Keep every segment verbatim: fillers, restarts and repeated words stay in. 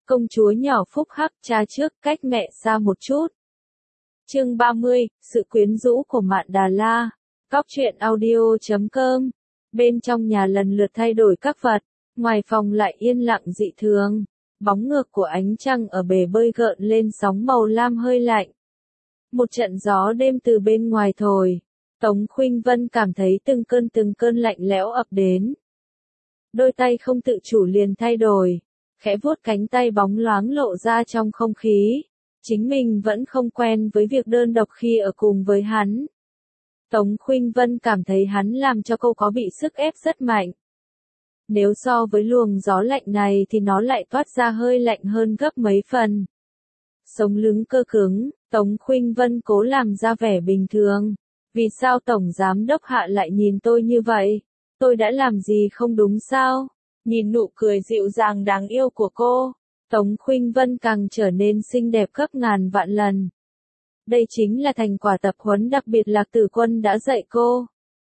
Công chúa nhỏ phúc hắc cha trước cách mẹ xa một chút. Chương ba mươi, sự quyến rũ của Mạn Đà La. Góc truyện audio chấm com. Bên trong nhà lần lượt thay đổi các vật, ngoài phòng lại yên lặng dị thường. Bóng ngược của ánh trăng ở bể bơi gợn lên sóng màu lam hơi lạnh. Một trận gió đêm từ bên ngoài thổi. Tống Khuynh Vân cảm thấy từng cơn từng cơn lạnh lẽo ập đến. Đôi tay không tự chủ liền thay đổi, khẽ vuốt cánh tay bóng loáng lộ ra trong không khí. Chính mình vẫn không quen với việc đơn độc khi ở cùng với hắn. Tống Khuynh Vân cảm thấy hắn làm cho cô có bị sức ép rất mạnh. Nếu so với luồng gió lạnh này thì nó lại toát ra hơi lạnh hơn gấp mấy phần. Sống lưng cơ cứng, Tống Khuynh Vân cố làm ra vẻ bình thường. Vì sao Tổng Giám Đốc Hạ lại nhìn tôi như vậy? Tôi đã làm gì không đúng sao? Nhìn nụ cười dịu dàng đáng yêu của cô, Tống Khuynh Vân càng trở nên xinh đẹp gấp ngàn vạn lần. Đây chính là thành quả tập huấn đặc biệt Lạc Tử Quân đã dạy cô.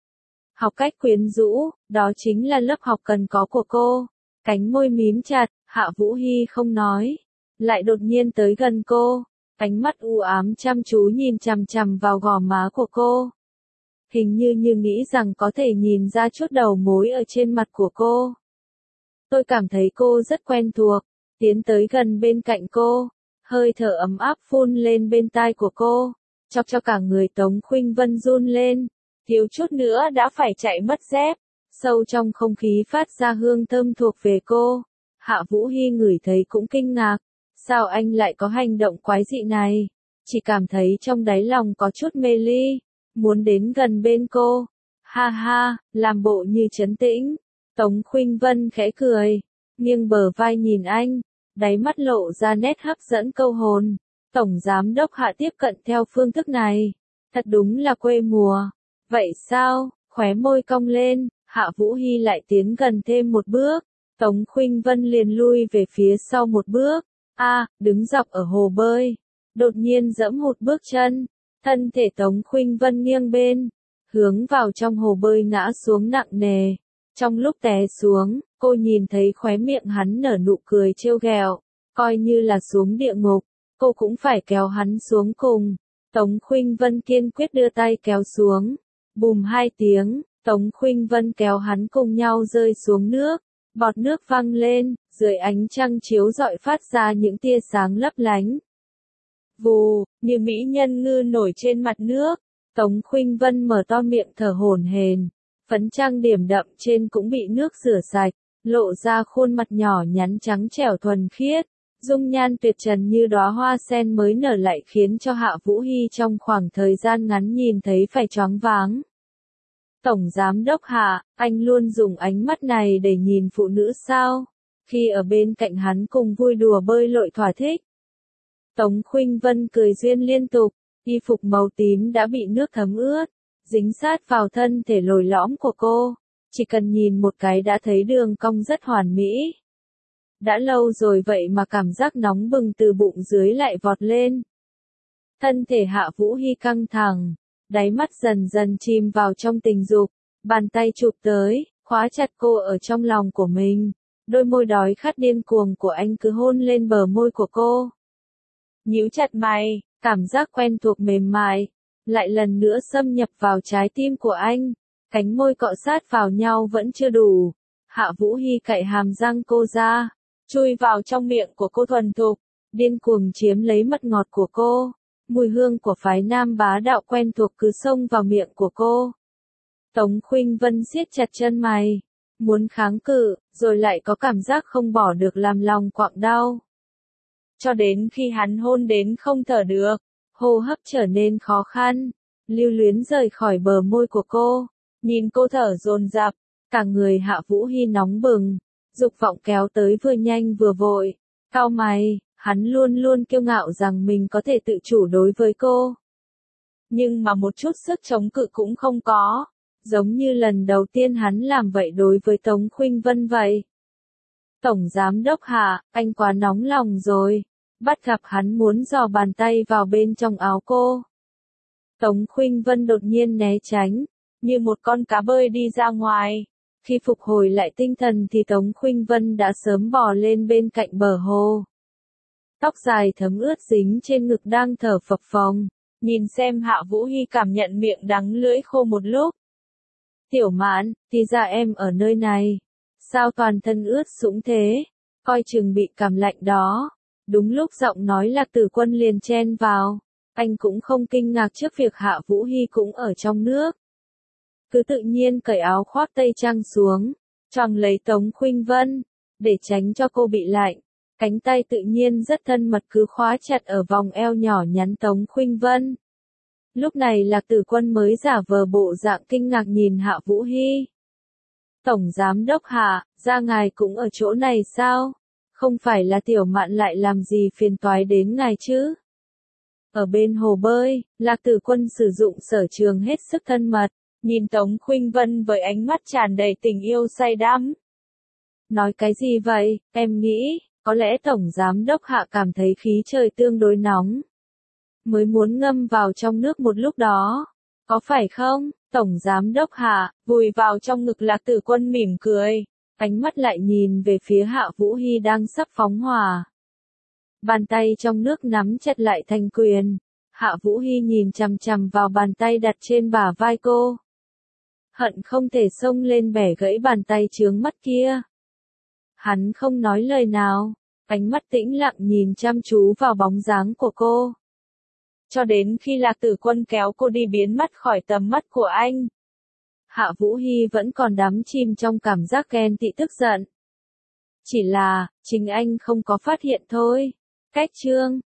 Học cách quyến rũ, đó chính là lớp học cần có của cô. Cánh môi mím chặt, Hạ Vũ Hy không nói, lại đột nhiên tới gần cô, ánh mắt u ám chăm chú nhìn chằm chằm vào gò má của cô. Hình như như nghĩ rằng có thể nhìn ra chút đầu mối ở trên mặt của cô. Tôi cảm thấy cô rất quen thuộc, tiến tới gần bên cạnh cô, hơi thở ấm áp phun lên bên tai của cô, chọc cho cả người Tống Khuynh Vân run lên, thiếu chút nữa đã phải chạy mất dép. Sâu trong không khí phát ra hương thơm thuộc về cô. Hạ Vũ Hy ngửi thấy cũng kinh ngạc, sao anh lại có hành động quái dị này? Chỉ cảm thấy trong đáy lòng có chút mê ly, muốn đến gần bên cô. Ha ha, làm bộ như trấn tĩnh. Tống Khuynh Vân khẽ cười, nghiêng bờ vai nhìn anh, đáy mắt lộ ra nét hấp dẫn câu hồn. Tổng Giám Đốc Hạ tiếp cận theo phương thức này, thật đúng là quê mùa. Vậy sao? Khóe môi cong lên, Hạ Vũ Hy lại tiến gần thêm một bước. Tống Khuynh Vân liền lui về phía sau một bước. A, à, đứng dọc ở hồ bơi, đột nhiên giẫm hụt bước chân, thân thể Tống Khuynh Vân nghiêng bên, hướng vào trong hồ bơi ngã xuống nặng nề. Trong lúc té xuống, cô nhìn thấy khóe miệng hắn nở nụ cười trêu ghẹo, coi như là xuống địa ngục, cô cũng phải kéo hắn xuống cùng. Tống Khuynh Vân kiên quyết đưa tay kéo xuống. Bùm hai tiếng, Tống Khuynh Vân kéo hắn cùng nhau rơi xuống nước, bọt nước văng lên, dưới ánh trăng chiếu rọi phát ra những tia sáng lấp lánh. Vù, như mỹ nhân ngư nổi trên mặt nước, Tống Khuynh Vân mở to miệng thở hổn hển, phấn trang điểm đậm trên cũng bị nước rửa sạch, lộ ra khuôn mặt nhỏ nhắn trắng trẻo thuần khiết, dung nhan tuyệt trần như đóa hoa sen mới nở lại khiến cho Hạ Vũ Hy trong khoảng thời gian ngắn nhìn thấy phải choáng váng. Tổng Giám Đốc Hạ, anh luôn dùng ánh mắt này để nhìn phụ nữ sao? Khi ở bên cạnh hắn cùng vui đùa bơi lội thỏa thích. Tống Khuynh Vân cười duyên liên tục, y phục màu tím đã bị nước thấm ướt, dính sát vào thân thể lồi lõm của cô, chỉ cần nhìn một cái đã thấy đường cong rất hoàn mỹ. Đã lâu rồi vậy mà cảm giác nóng bừng từ bụng dưới lại vọt lên. Thân thể Hạ Vũ Hy căng thẳng, đáy mắt dần dần chìm vào trong tình dục, bàn tay chụp tới, khóa chặt cô ở trong lòng của mình. Đôi môi đói khát điên cuồng của anh cứ hôn lên bờ môi của cô. Nhíu chặt mày, cảm giác quen thuộc mềm mại, lại lần nữa xâm nhập vào trái tim của anh. Cánh môi cọ sát vào nhau vẫn chưa đủ. Hạ Vũ Hy cạy hàm răng cô ra, chui vào trong miệng của cô thuần thục, điên cuồng chiếm lấy mật ngọt của cô. Mùi hương của phái nam bá đạo quen thuộc cứ xông vào miệng của cô. Tống Khuynh Vân siết chặt chân mày, muốn kháng cự, rồi lại có cảm giác không bỏ được làm lòng quặn đau. Cho đến khi hắn hôn đến không thở được, hô hấp trở nên khó khăn, lưu luyến rời khỏi bờ môi của cô, nhìn cô thở dồn dập, cả người Hạ Vũ Hy nóng bừng, dục vọng kéo tới vừa nhanh vừa vội. Cau mày, hắn luôn luôn kiêu ngạo rằng mình có thể tự chủ đối với cô. Nhưng mà một chút sức chống cự cũng không có, giống như lần đầu tiên hắn làm vậy đối với Tống Khuynh Vân vậy. Tổng Giám Đốc Hạ, anh quá nóng lòng rồi. Bắt gặp hắn muốn dò bàn tay vào bên trong áo cô. Tống Khuynh Vân đột nhiên né tránh, như một con cá bơi đi ra ngoài. Khi phục hồi lại tinh thần thì Tống Khuynh Vân đã sớm bò lên bên cạnh bờ hồ. tóc dài thấm ướt dính trên ngực đang thở phập phồng, nhìn xem Hạ Vũ Hy cảm nhận miệng đắng lưỡi khô một lúc. Tiểu Mạn, thì ra em ở nơi này. Sao toàn thân ướt sũng thế? Coi chừng bị cảm lạnh đó. Đúng lúc giọng nói Lạc Tử Quân liền chen vào. Anh cũng không kinh ngạc trước việc Hạ Vũ Hy cũng ở trong nước. Cứ tự nhiên cởi áo khoác tây trang xuống, choàng lấy Tống Khuynh Vân, để tránh cho cô bị lạnh. Cánh tay tự nhiên rất thân mật cứ khóa chặt ở vòng eo nhỏ nhắn Tống Khuynh Vân. Lúc này Lạc Tử Quân mới giả vờ bộ dạng kinh ngạc nhìn Hạ Vũ Hy. Tổng Giám Đốc Hạ, ra ngài cũng ở chỗ này sao? Không phải là Tiểu Mạn lại làm gì phiền toái đến ngài chứ? Ở bên hồ bơi, Lạc Tử Quân sử dụng sở trường hết sức thân mật, nhìn Tống Khuynh Vân với ánh mắt tràn đầy tình yêu say đắm. Nói cái gì vậy, em nghĩ, có lẽ Tổng Giám Đốc Hạ cảm thấy khí trời tương đối nóng. Mới muốn ngâm vào trong nước một lúc đó. Có phải không, Tổng Giám Đốc Hạ, vùi vào trong ngực Lạc Tử Quân mỉm cười. Ánh mắt lại nhìn về phía Hạ Vũ Hy đang sắp phóng hỏa. Bàn tay trong nước nắm chặt lại thành quyền. Hạ Vũ Hy nhìn chằm chằm vào bàn tay đặt trên bả vai cô. Hận không thể xông lên bẻ gãy bàn tay chướng mắt kia. Hắn không nói lời nào, ánh mắt tĩnh lặng nhìn chăm chú vào bóng dáng của cô. Cho đến khi Lạc Tử Quân kéo cô đi biến mất khỏi tầm mắt của anh. Hạ Vũ Hy vẫn còn đắm chìm trong cảm giác ghen tị tức giận. Chỉ là, chính anh không có phát hiện thôi. Cách chương